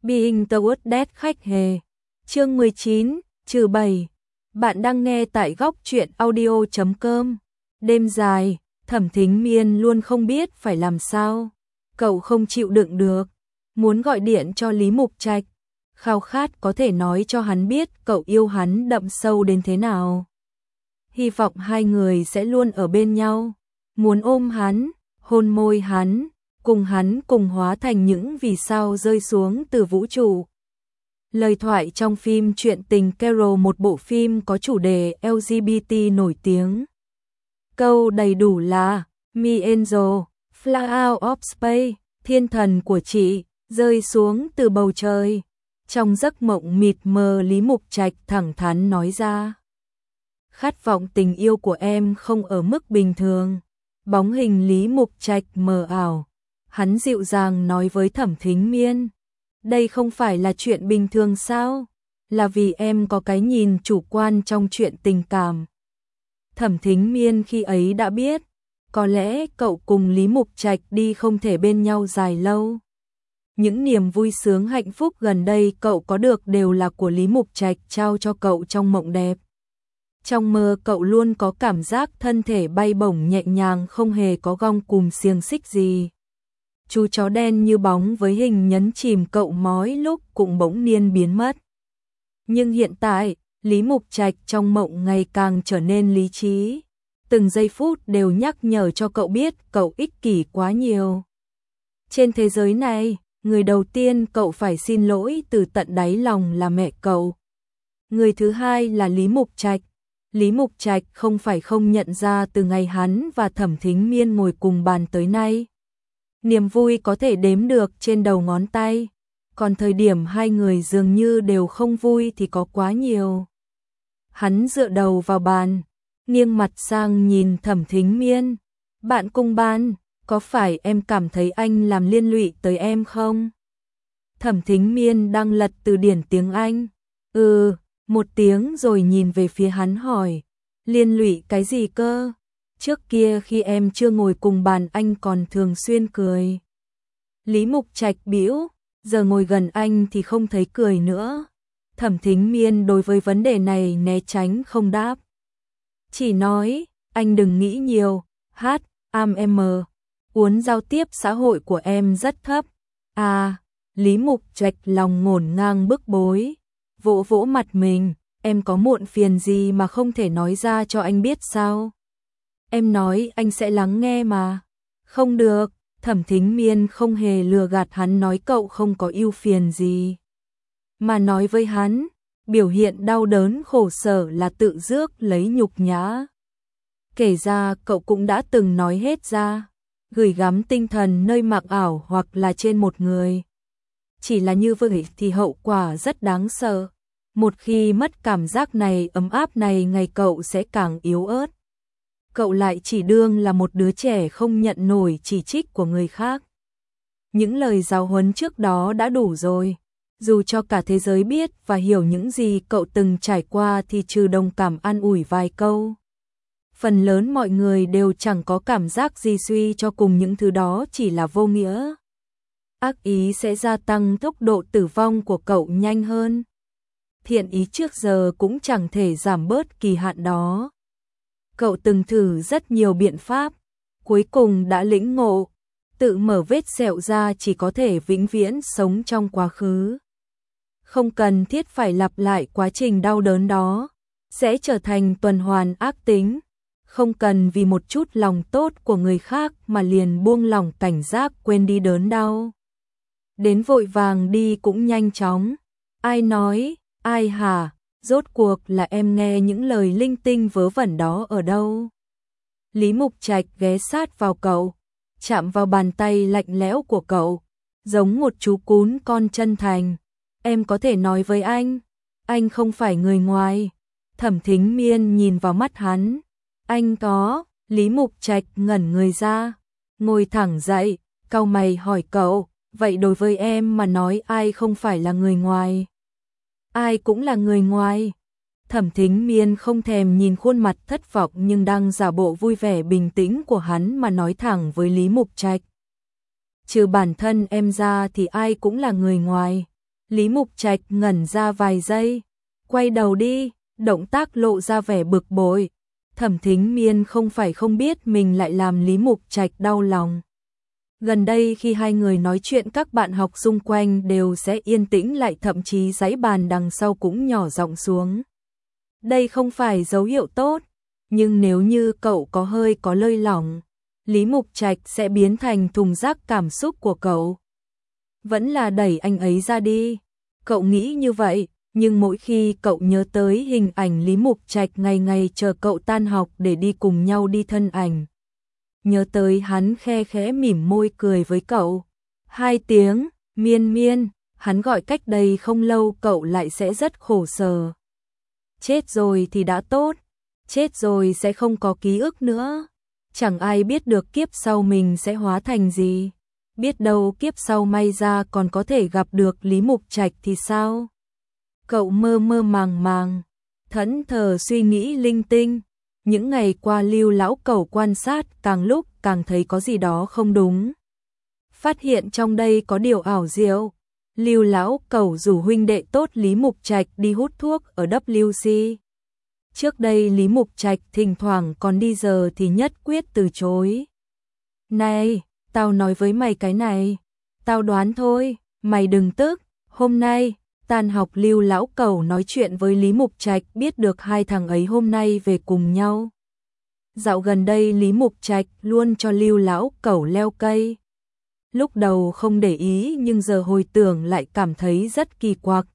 Being Towards khách hề. Chương 19, -7. Bạn đang nghe tại góc truyện audio.com. Đêm dài, Thẩm Thính Miên luôn không biết phải làm sao. Cậu không chịu đựng được, muốn gọi điện cho Lý Mục Trạch, khao khát có thể nói cho hắn biết cậu yêu hắn đậm sâu đến thế nào. Hy vọng hai người sẽ luôn ở bên nhau, muốn ôm hắn, hôn môi hắn cùng hóa thành những vì sao rơi xuống từ vũ trụ. Lời thoại trong phim Chuyện tình Carol, một bộ phim có chủ đề LGBT nổi tiếng. Câu đầy đủ là Me Angel, Fly out of space, thiên thần của chị, rơi xuống từ bầu trời. Trong giấc mộng mịt mờ, Lý Mục Trạch thẳng thắn nói ra. Khát vọng tình yêu của em không ở mức bình thường. Bóng hình Lý Mục Trạch mờ ảo. Hắn dịu dàng nói với Thẩm Thính Miên. Đây không phải là chuyện bình thường sao? Là vì em có cái nhìn chủ quan trong chuyện tình cảm. Thẩm Thính Miên khi ấy đã biết, có lẽ cậu cùng Lý Mục Trạch đi không thể bên nhau dài lâu. Những niềm vui sướng hạnh phúc gần đây cậu có được đều là của Lý Mục Trạch trao cho cậu trong mộng đẹp. Trong mơ cậu luôn có cảm giác thân thể bay bổng nhẹ nhàng, không hề có gông cùm xiềng xích gì. Chú chó đen như bóng với hình nhấn chìm cậu mói lúc cũng bỗng nhiên biến mất. Nhưng hiện tại, Lý Mục Trạch trong mộng ngày càng trở nên lý trí. Từng giây phút đều nhắc nhở cho cậu biết cậu ích kỷ quá nhiều. Trên thế giới này, người đầu tiên cậu phải xin lỗi từ tận đáy lòng là mẹ cậu. Người thứ hai là Lý Mục Trạch. Lý Mục Trạch không phải không nhận ra từ ngày hắn và Thẩm Thính Miên ngồi cùng bàn tới nay. Niềm vui có thể đếm được trên đầu ngón tay, còn thời điểm hai người dường như đều không vui thì có quá nhiều. Hắn dựa đầu vào bàn, nghiêng mặt sang nhìn Thẩm Thính Miên. Bạn cùng bàn, có phải em cảm thấy anh làm liên lụy tới em không? Thẩm Thính Miên đang lật từ điển tiếng Anh. Một tiếng rồi nhìn về phía hắn hỏi. Liên lụy cái gì cơ? Trước kia khi em chưa ngồi cùng bàn anh còn thường xuyên cười. Lý Mục Trạch bĩu, giờ ngồi gần anh thì không thấy cười nữa. Thẩm Thính Miên đối với vấn đề này né tránh không đáp. Chỉ nói, anh đừng nghĩ nhiều, em uốn giao tiếp xã hội của em rất thấp. Lý Mục Trạch lòng ngổn ngang bức bối, vỗ vỗ mặt mình, em có muộn phiền gì mà không thể nói ra cho anh biết sao? Em nói anh sẽ lắng nghe mà. Không được, Thẩm Thính Miên không hề lừa gạt hắn nói cậu không có ưu phiền gì. Mà nói với hắn, biểu hiện đau đớn khổ sở là tự rước lấy nhục nhã. Kể ra cậu cũng đã từng nói hết ra, gửi gắm tinh thần nơi mạc ảo hoặc là trên một người. Chỉ là như vậy thì hậu quả rất đáng sợ. Một khi mất cảm giác này ấm áp này, ngày cậu sẽ càng yếu ớt. Cậu lại chỉ đương là một đứa trẻ không nhận nổi chỉ trích của người khác. Những lời giáo huấn trước đó đã đủ rồi. Dù cho cả thế giới biết và hiểu những gì cậu từng trải qua thì trừ đồng cảm an ủi vài câu. Phần lớn mọi người đều chẳng có cảm giác gì, suy cho cùng những thứ đó chỉ là vô nghĩa. Ác ý sẽ gia tăng tốc độ tử vong của cậu nhanh hơn. Thiện ý trước giờ cũng chẳng thể giảm bớt kỳ hạn đó. Cậu từng thử rất nhiều biện pháp, cuối cùng đã lĩnh ngộ, tự mở vết sẹo ra chỉ có thể vĩnh viễn sống trong quá khứ. Không cần thiết phải lặp lại quá trình đau đớn đó, sẽ trở thành tuần hoàn ác tính. Không cần vì một chút lòng tốt của người khác mà liền buông lỏng cảnh giác, quên đi đớn đau. Đến vội vàng đi cũng nhanh chóng. Ai nói, ai hả? Rốt cuộc là em nghe những lời linh tinh vớ vẩn đó ở đâu? Lý Mục Trạch ghé sát vào cậu, chạm vào bàn tay lạnh lẽo của cậu, giống một chú cún con chân thành. Em có thể nói với anh không phải người ngoài. Thẩm Thính Miên nhìn vào mắt hắn. Anh có. Lý Mục Trạch ngẩn người ra, ngồi thẳng dậy, cau mày hỏi cậu, vậy đối với em mà nói ai không phải là người ngoài? Ai cũng là người ngoài. Thẩm Thính Miên không thèm nhìn khuôn mặt thất vọng nhưng đang giả bộ vui vẻ bình tĩnh của hắn mà nói thẳng với Lý Mục Trạch. Trừ bản thân em ra thì ai cũng là người ngoài. Lý Mục Trạch ngẩn ra vài giây, quay đầu đi, động tác lộ ra vẻ bực bội. Thẩm Thính Miên không phải không biết mình lại làm Lý Mục Trạch đau lòng. Gần đây khi hai người nói chuyện các bạn học xung quanh đều sẽ yên tĩnh lại, thậm chí dãy bàn đằng sau cũng nhỏ giọng xuống. Đây không phải dấu hiệu tốt, nhưng nếu như cậu có lơi lỏng, Lý Mục Trạch sẽ biến thành thùng rác cảm xúc của cậu. Vẫn là đẩy anh ấy ra đi. Cậu nghĩ như vậy, nhưng mỗi khi cậu nhớ tới hình ảnh Lý Mục Trạch ngày ngày chờ cậu tan học để đi cùng nhau đi thân ảnh. Nhớ tới hắn khe khẽ mỉm môi cười với cậu. 2 tiếng, Miên Miên, hắn gọi cách đây không lâu, cậu lại sẽ rất khổ sở. Chết rồi thì đã tốt, chết rồi sẽ không có ký ức nữa. Chẳng ai biết được kiếp sau mình sẽ hóa thành gì. Biết đâu kiếp sau may ra còn có thể gặp được Lý Mục Trạch thì sao? Cậu mơ mơ màng màng, thẫn thờ suy nghĩ linh tinh. Những ngày qua Lưu lão cẩu quan sát càng lúc càng thấy có gì đó không đúng. Phát hiện trong đây có điều ảo diệu. Lưu lão cẩu rủ huynh đệ tốt Lý Mục Trạch đi hút thuốc ở WC. Trước đây Lý Mục Trạch thỉnh thoảng còn đi, giờ thì nhất quyết từ chối. Này, tao nói với mày cái này, tao đoán thôi, mày đừng tức. Hôm nay tan học Lưu lão cẩu nói chuyện với Lý Mục Trạch, biết được hai thằng ấy hôm nay về cùng nhau. Dạo gần đây Lý Mục Trạch luôn cho Lưu lão cẩu leo cây. Lúc đầu không để ý nhưng giờ hồi tưởng lại cảm thấy rất kỳ quặc.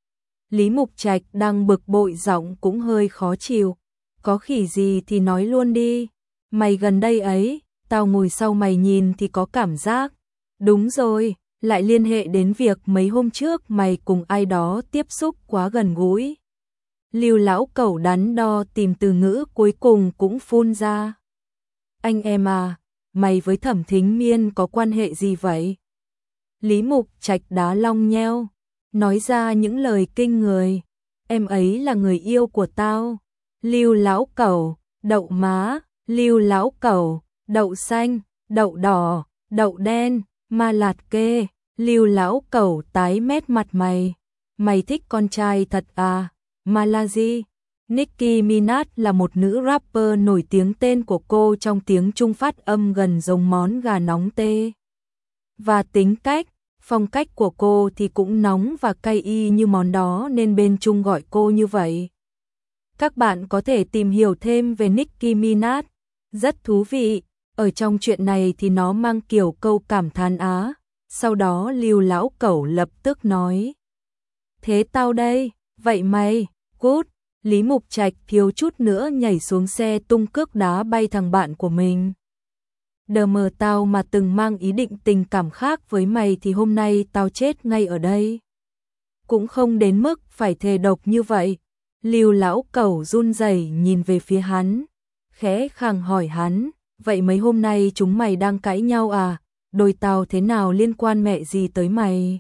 Lý Mục Trạch đang bực bội, giọng cũng hơi khó chịu. Có khỉ gì thì nói luôn đi. Mày gần đây ấy, tao ngồi sau mày nhìn thì có cảm giác. Đúng rồi, lại liên hệ đến việc mấy hôm trước mày cùng ai đó tiếp xúc quá gần gũi. Lưu lão cẩu đắn đo tìm từ ngữ, cuối cùng cũng phun ra. Anh em à, mày với Thẩm Thính Miên có quan hệ gì vậy? Lý Mục Trạch đá long nheo, nói ra những lời kinh người. Em ấy là người yêu của tao. Lưu lão cẩu, đậu má. Lưu lão cẩu, đậu xanh, đậu đỏ, đậu đen, ma lạt kê. Lưu lão cẩu tái mét mặt mày. Mày thích con trai thật à? Malazi. Nicki Minaj là một nữ rapper nổi tiếng, tên của cô trong tiếng Trung phát âm gần giống món gà nóng tê. Và tính cách, phong cách của cô thì cũng nóng và cay y như món đó, nên bên Trung gọi cô như vậy. Các bạn có thể tìm hiểu thêm về Nicki Minaj. Rất thú vị, ở trong chuyện này thì nó mang kiểu câu cảm thán á. Sau đó Lưu lão cẩu lập tức nói. Thế tao đây, vậy mày, cút. Lý Mục Trạch thiếu chút nữa nhảy xuống xe tung cước đá bay thằng bạn của mình. Đờ mờ, tao mà từng mang ý định tình cảm khác với mày thì hôm nay tao chết ngay ở đây. Cũng không đến mức phải thề độc như vậy. Lưu lão cẩu run rẩy nhìn về phía hắn, khẽ khàng hỏi hắn, vậy mấy hôm nay chúng mày đang cãi nhau à? Đôi tao thế nào liên quan mẹ gì tới mày?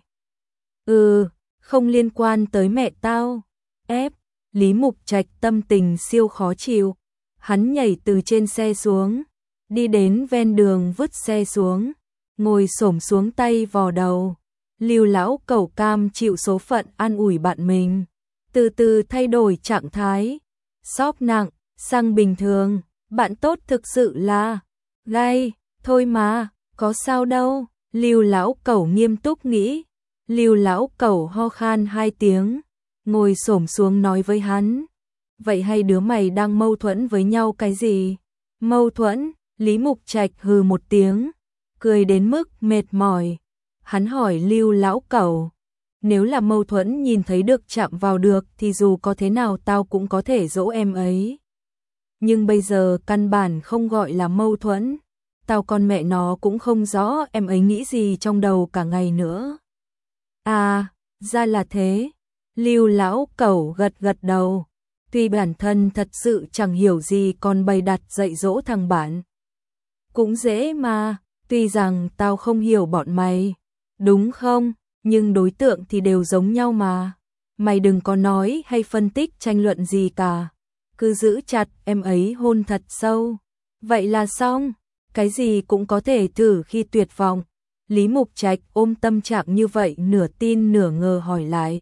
Không liên quan tới mẹ tao. Lý Mục Trạch tâm tình siêu khó chịu. Hắn nhảy từ trên xe xuống, đi đến ven đường vứt xe xuống, ngồi xổm xuống tay vò đầu. Lưu lão cẩu cam chịu số phận an ủi bạn mình, từ từ thay đổi trạng thái, xóp nặng sang bình thường. Bạn tốt thực sự là gai, thôi mà, có sao đâu. Lưu lão cẩu nghiêm túc nghĩ. Lưu lão cẩu ho khan 2 tiếng, ngồi xổm xuống nói với hắn, vậy hai đứa mày đang mâu thuẫn với nhau cái gì? Mâu thuẫn? Lý Mục Trạch hừ một tiếng, cười đến mức mệt mỏi. Hắn hỏi Lưu lão cẩu, nếu là mâu thuẫn nhìn thấy được chạm vào được thì dù có thế nào tao cũng có thể dỗ em ấy. Nhưng bây giờ căn bản không gọi là mâu thuẫn. Tao con mẹ nó cũng không rõ em ấy nghĩ gì trong đầu cả ngày nữa. À, ra là thế. Lưu lão cẩu gật gật đầu. Tuy bản thân thật sự chẳng hiểu gì còn bày đặt dạy dỗ thằng bạn. Cũng dễ mà, tuy rằng tao không hiểu bọn mày, đúng không? Nhưng đối tượng thì đều giống nhau mà. Mày đừng có nói hay phân tích tranh luận gì cả. Cứ giữ chặt em ấy hôn thật sâu. Vậy là xong, cái gì cũng có thể thử khi tuyệt vọng. Lý Mục Trạch ôm tâm trạng như vậy nửa tin nửa ngờ hỏi lại.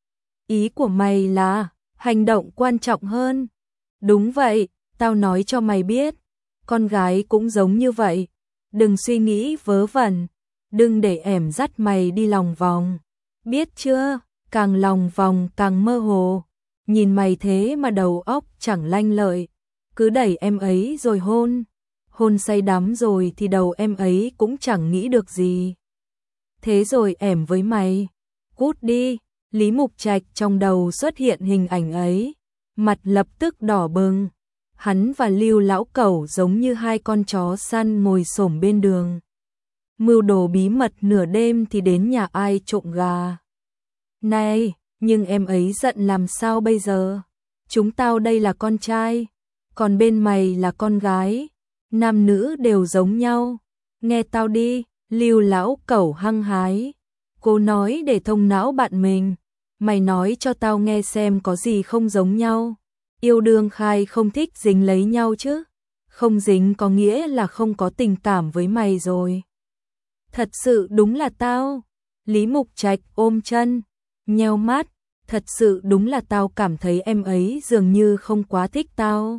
Ý của mày là, hành động quan trọng hơn. Đúng vậy, tao nói cho mày biết, con gái cũng giống như vậy. Đừng suy nghĩ vớ vẩn, đừng để ẻm dắt mày đi lòng vòng. Biết chưa, càng lòng vòng càng mơ hồ. Nhìn mày thế mà đầu óc chẳng lanh lợi, cứ đẩy em ấy rồi hôn. Hôn say đắm rồi thì đầu em ấy cũng chẳng nghĩ được gì. Thế rồi ẻm với mày. Cút đi. Lý Mục Trạch trong đầu xuất hiện hình ảnh ấy, mặt lập tức đỏ bừng. Hắn và Lưu lão cẩu giống như hai con chó săn ngồi xổm bên đường. Mưu đồ bí mật nửa đêm thì đến nhà ai trộm gà. Này, nhưng em ấy giận làm sao bây giờ? Chúng tao đây là con trai, còn bên mày là con gái. Nam nữ đều giống nhau. Nghe tao đi, Lưu lão cẩu hăng hái. Cô nói để thông não bạn mình. Mày nói cho tao nghe xem có gì không giống nhau. Yêu đương khai không thích dính lấy nhau chứ. Không dính có nghĩa là không có tình cảm với mày rồi. Thật sự đúng là tao. Lý Mục Trạch ôm chân, nheo mắt. Thật sự đúng là tao cảm thấy em ấy dường như không quá thích tao.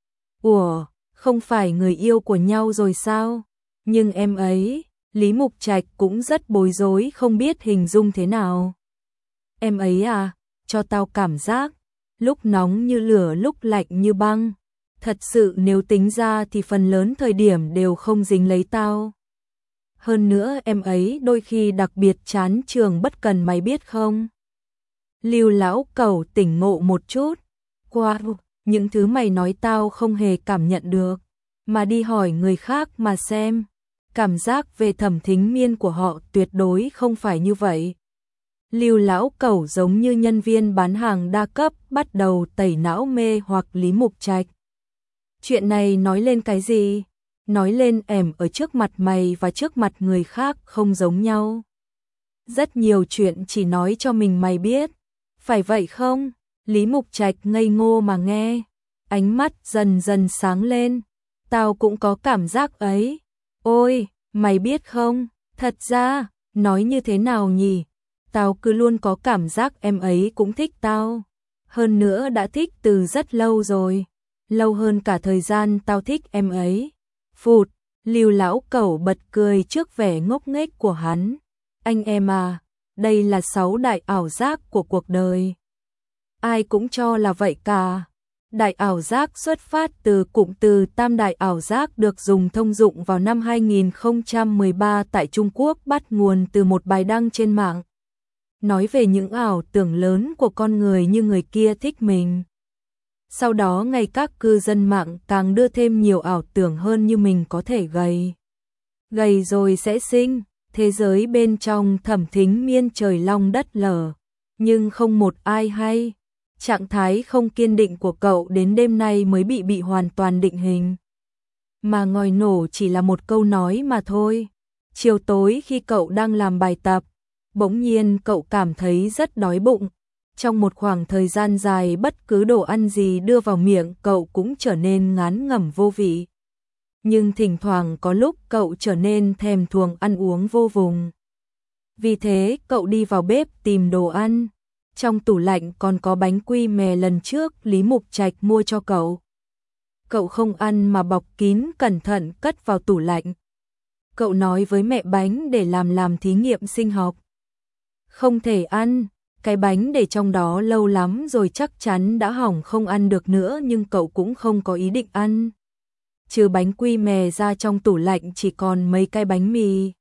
Ủa, không phải người yêu của nhau rồi sao? Nhưng em ấy, Lý Mục Trạch cũng rất bối rối không biết hình dung thế nào. Em ấy à, cho tao cảm giác, lúc nóng như lửa lúc lạnh như băng. Thật sự nếu tính ra thì phần lớn thời điểm đều không dính lấy tao. Hơn nữa em ấy đôi khi đặc biệt chán trường bất cần mày biết không? Lưu lão cẩu tỉnh ngộ một chút. Wow, những thứ mày nói tao không hề cảm nhận được. Mà đi hỏi người khác mà xem. Cảm giác về Thẩm Thính Miên của họ tuyệt đối không phải như vậy. Lưu lão cẩu giống như nhân viên bán hàng đa cấp bắt đầu tẩy não mê hoặc Lý Mục Trạch. Chuyện này nói lên cái gì? Nói lên ẻm ở trước mặt mày và trước mặt người khác không giống nhau. Rất nhiều chuyện chỉ nói cho mình mày biết. Phải vậy không? Lý Mục Trạch ngây ngô mà nghe. Ánh mắt dần dần sáng lên. Tao cũng có cảm giác ấy. Ôi, mày biết không? Thật ra, nói như thế nào nhỉ? Tao cứ luôn có cảm giác em ấy cũng thích tao. Hơn nữa đã thích từ rất lâu rồi. Lâu hơn cả thời gian tao thích em ấy. Phụt, Lưu lão cẩu bật cười trước vẻ ngốc nghếch của hắn. Anh em à, đây là 6 đại ảo giác của cuộc đời. Ai cũng cho là vậy cả. Đại ảo giác xuất phát từ cụm từ tam đại ảo giác được dùng thông dụng vào năm 2013 tại Trung Quốc, bắt nguồn từ một bài đăng trên mạng. Nói về những ảo tưởng lớn của con người như người kia thích mình. Sau đó ngày các cư dân mạng càng đưa thêm nhiều ảo tưởng hơn như mình có thể gầy. Gầy rồi sẽ sinh, thế giới bên trong Thẩm Thính Miên trời long đất lở. Nhưng không một ai hay. Trạng thái không kiên định của cậu đến đêm nay mới bị hoàn toàn định hình. Mà ngòi nổ chỉ là một câu nói mà thôi. Chiều tối khi cậu đang làm bài tập, bỗng nhiên cậu cảm thấy rất đói bụng. Trong một khoảng thời gian dài bất cứ đồ ăn gì đưa vào miệng cậu cũng trở nên ngán ngẩm vô vị. Nhưng thỉnh thoảng có lúc cậu trở nên thèm thuồng ăn uống vô vùng. Vì thế cậu đi vào bếp tìm đồ ăn. Trong tủ lạnh còn có bánh quy mè lần trước Lý Mục Trạch mua cho cậu. Cậu không ăn mà bọc kín cẩn thận cất vào tủ lạnh. Cậu nói với mẹ bánh để làm thí nghiệm sinh học. Không thể ăn, cái bánh để trong đó lâu lắm rồi chắc chắn đã hỏng không ăn được nữa, nhưng cậu cũng không có ý định ăn. Trừ bánh quy mè ra trong tủ lạnh chỉ còn mấy cái bánh mì.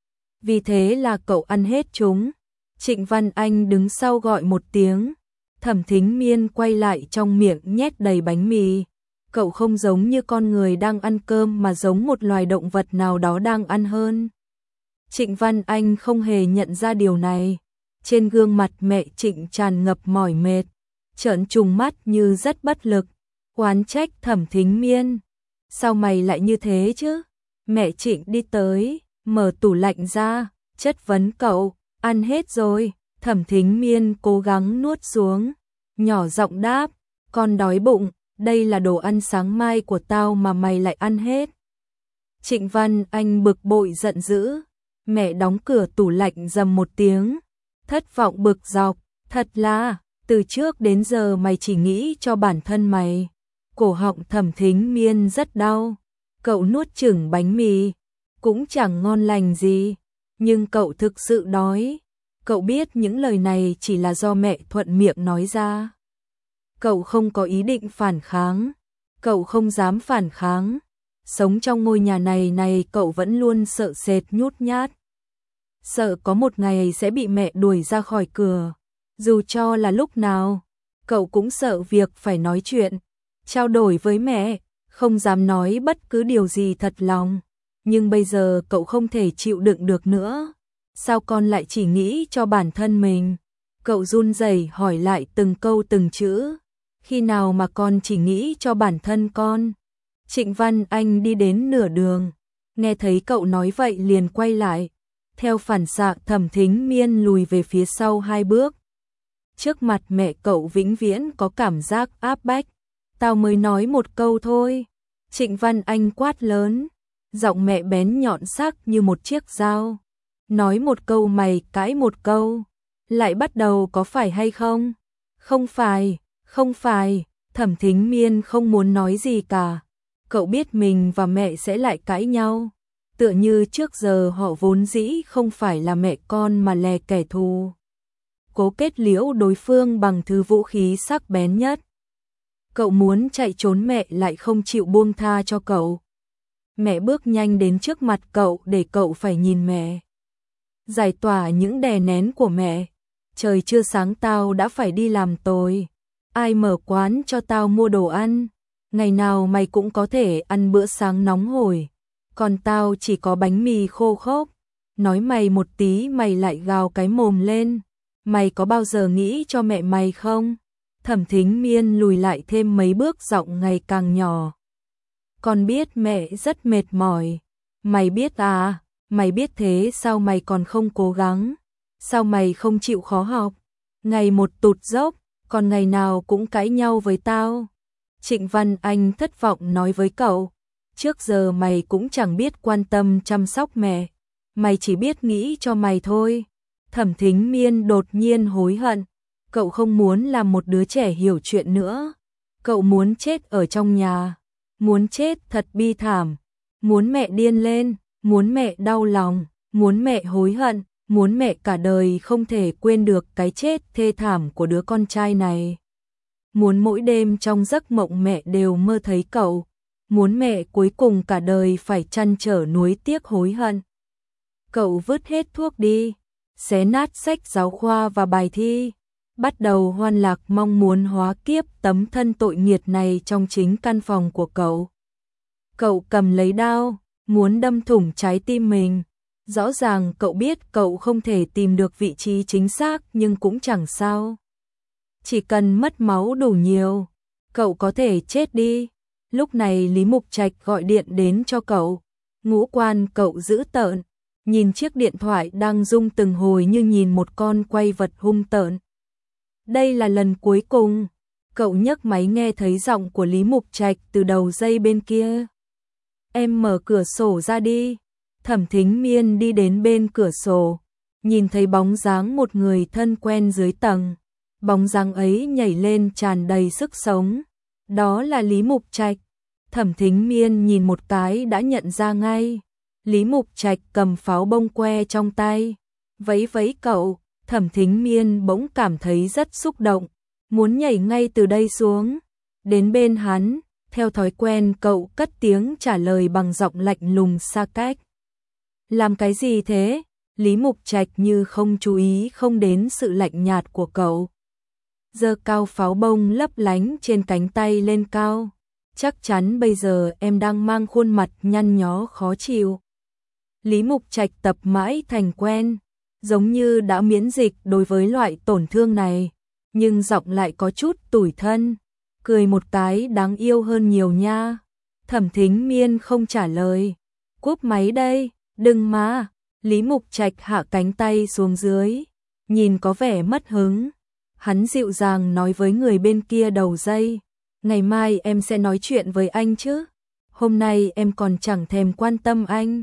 Vì thế là cậu ăn hết chúng. Trịnh Văn Anh đứng sau gọi một tiếng. Thẩm Thính Miên quay lại trong miệng nhét đầy bánh mì. Cậu không giống như con người đang ăn cơm mà giống một loài động vật nào đó đang ăn hơn. Trịnh Văn Anh không hề nhận ra điều này. Trên gương mặt mẹ Trịnh tràn ngập mỏi mệt, trợn trùng mắt như rất bất lực, oán trách Thẩm Thính Miên. Sao mày lại như thế chứ? Mẹ Trịnh đi tới, mở tủ lạnh ra, chất vấn cậu. Ăn hết rồi. Thẩm Thính Miên cố gắng nuốt xuống, nhỏ giọng đáp, con đói bụng, đây là đồ ăn sáng mai của tao mà mày lại ăn hết. Trịnh Văn Anh bực bội giận dữ, Mẹ đóng cửa tủ lạnh rầm một tiếng, thất vọng bực dọc, thật là, từ trước đến giờ mày chỉ nghĩ cho bản thân mày. Cổ họng Thẩm Thính Miên rất đau, cậu nuốt chửng bánh mì, cũng chẳng ngon lành gì, nhưng cậu thực sự đói. Cậu biết những lời này chỉ là do mẹ thuận miệng nói ra. Cậu không có ý định phản kháng, cậu không dám phản kháng. Sống trong ngôi nhà này cậu vẫn luôn sợ sệt nhút nhát. Sợ có một ngày sẽ bị mẹ đuổi ra khỏi cửa. Dù cho là lúc nào, cậu cũng sợ việc phải nói chuyện, trao đổi với mẹ, không dám nói bất cứ điều gì thật lòng. Nhưng bây giờ cậu không thể chịu đựng được nữa. Sao con lại chỉ nghĩ cho bản thân mình? Cậu run rẩy hỏi lại từng câu từng chữ. Khi nào mà con chỉ nghĩ cho bản thân con? Trịnh Văn Anh đi đến nửa đường, nghe thấy cậu nói vậy liền quay lại. Theo phản xạ Thẩm Thính Miên lùi về phía sau 2 bước. Trước mặt mẹ cậu vĩnh viễn có cảm giác áp bách. Tao mới nói một câu thôi. Trịnh Văn Anh quát lớn, giọng mẹ bén nhọn sắc như một chiếc dao. Nói một câu mày cãi một câu, lại bắt đầu có phải hay không? Không phải, không phải, Thẩm Thính Miên không muốn nói gì cả. Cậu biết mình và mẹ sẽ lại cãi nhau. Tựa như trước giờ họ vốn dĩ không phải là mẹ con mà là kẻ thù. Cố kết liễu đối phương bằng thứ vũ khí sắc bén nhất. Cậu muốn chạy trốn mẹ lại không chịu buông tha cho cậu. Mẹ bước nhanh đến trước mặt cậu để cậu phải nhìn mẹ. Giải tỏa những đè nén của mẹ. Trời chưa sáng tao đã phải đi làm tối. Ai mở quán cho tao mua đồ ăn? Ngày nào mày cũng có thể ăn bữa sáng nóng hổi. Còn tao chỉ có bánh mì khô khốc. Nói mày một tí mày lại gào cái mồm lên. Mày có bao giờ nghĩ cho mẹ mày không? Thẩm Thính Miên lùi lại thêm mấy bước, giọng ngày càng nhỏ. Con biết mẹ rất mệt mỏi. Mày biết à? Mày biết thế sao mày còn không cố gắng? Sao mày không chịu khó học? Ngày một tụt dốc, còn ngày nào cũng cãi nhau với tao. Trịnh Văn Anh thất vọng nói với cậu. Trước giờ mày cũng chẳng biết quan tâm chăm sóc mẹ. Mày chỉ biết nghĩ cho mày thôi. Thẩm Thính Miên đột nhiên hối hận. Cậu không muốn làm một đứa trẻ hiểu chuyện nữa. Cậu muốn chết ở trong nhà. Muốn chết thật bi thảm. Muốn mẹ điên lên. Muốn mẹ đau lòng. Muốn mẹ hối hận. Muốn mẹ cả đời không thể quên được cái chết thê thảm của đứa con trai này. Muốn mỗi đêm trong giấc mộng mẹ đều mơ thấy cậu. Muốn mẹ cuối cùng cả đời phải trăn trở nuối tiếc hối hận. Cậu vứt hết thuốc đi, xé nát sách giáo khoa và bài thi, bắt đầu hoan lạc mong muốn hóa kiếp tấm thân tội nghiệt này trong chính căn phòng của cậu. Cậu cầm lấy đao, muốn đâm thủng trái tim mình. Rõ ràng cậu biết cậu không thể tìm được vị trí chính xác nhưng cũng chẳng sao. Chỉ cần mất máu đủ nhiều, cậu có thể chết đi. Lúc này Lý Mục Trạch gọi điện đến cho cậu. Ngũ quan cậu dữ tợn, nhìn chiếc điện thoại đang rung từng hồi như nhìn một con quay vật hung tợn. Đây là lần cuối cùng. Cậu nhấc máy nghe thấy giọng của Lý Mục Trạch từ đầu dây bên kia. Em mở cửa sổ ra đi. Thẩm Thính Miên đi đến bên cửa sổ, nhìn thấy bóng dáng một người thân quen dưới tầng. Bóng dáng ấy nhảy lên tràn đầy sức sống. Đó là Lý Mục Trạch. Thẩm Thính Miên nhìn một cái đã nhận ra ngay. Lý Mục Trạch cầm pháo bông que trong tay, vẫy vẫy cậu. Thẩm Thính Miên bỗng cảm thấy rất xúc động, muốn nhảy ngay từ đây xuống. Đến bên hắn, theo thói quen cậu cất tiếng trả lời bằng giọng lạnh lùng xa cách. Làm cái gì thế? Lý Mục Trạch như không chú ý không đến sự lạnh nhạt của cậu. Giơ cao pháo bông lấp lánh trên cánh tay lên cao. Chắc chắn bây giờ em đang mang khuôn mặt nhăn nhó khó chịu. Lý Mục Trạch tập mãi thành quen, giống như đã miễn dịch đối với loại tổn thương này, nhưng giọng lại có chút tủi thân, cười một cái đáng yêu hơn nhiều nha. Thẩm Thính Miên không trả lời. Cúp máy đây, đừng mà. Lý Mục Trạch hạ cánh tay xuống dưới, nhìn có vẻ mất hứng. Hắn dịu dàng nói với người bên kia đầu dây. Ngày mai em sẽ nói chuyện với anh chứ. Hôm nay em còn chẳng thèm quan tâm anh.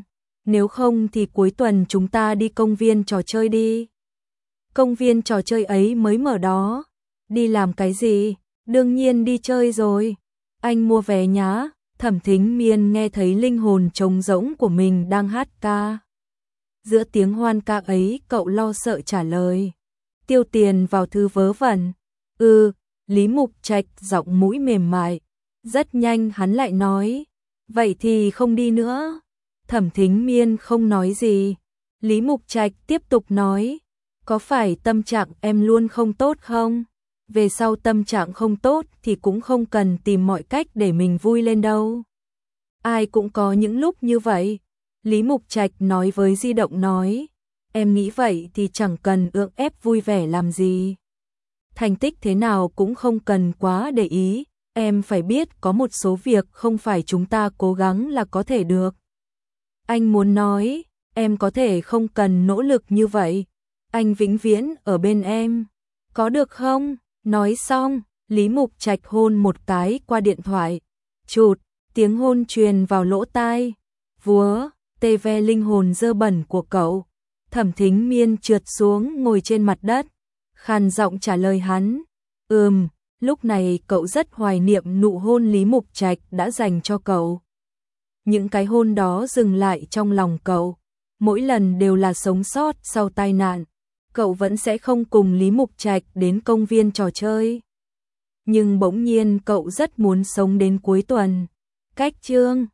Nếu không thì cuối tuần chúng ta đi công viên trò chơi đi. Công viên trò chơi ấy mới mở đó. Đi làm cái gì? Đương nhiên đi chơi rồi. Anh mua vé nhá. Thẩm Thính Miên nghe thấy linh hồn trống rỗng của mình đang hát ca. Giữa tiếng hoan ca ấy cậu lo sợ trả lời. Tiêu tiền vào thứ vớ vẩn. Lý Mục Trạch giọng mũi mềm mại. Rất nhanh hắn lại nói. Vậy thì không đi nữa. Thẩm Thính Miên không nói gì. Lý Mục Trạch tiếp tục nói. Có phải tâm trạng em luôn không tốt không? Về sau tâm trạng không tốt thì cũng không cần tìm mọi cách để mình vui lên đâu. Ai cũng có những lúc như vậy. Lý Mục Trạch nói với di động nói. Em nghĩ vậy thì chẳng cần ương ép vui vẻ làm gì. Thành tích thế nào cũng không cần quá để ý. Em phải biết có một số việc không phải chúng ta cố gắng là có thể được. Anh muốn nói, em có thể không cần nỗ lực như vậy. Anh vĩnh viễn ở bên em. Có được không? Nói xong, Lý Mục Trạch hôn một cái qua điện thoại. Chụt, tiếng hôn truyền vào lỗ tai. Vúa, tê ve linh hồn dơ bẩn của cậu. Thẩm Thính Miên trượt xuống ngồi trên mặt đất. Khàn giọng trả lời hắn. Lúc này cậu rất hoài niệm nụ hôn Lý Mục Trạch đã dành cho cậu. Những cái hôn đó dừng lại trong lòng cậu. Mỗi lần đều là sống sót sau tai nạn. Cậu vẫn sẽ không cùng Lý Mục Trạch đến công viên trò chơi. Nhưng bỗng nhiên cậu rất muốn sống đến cuối tuần. Cách chương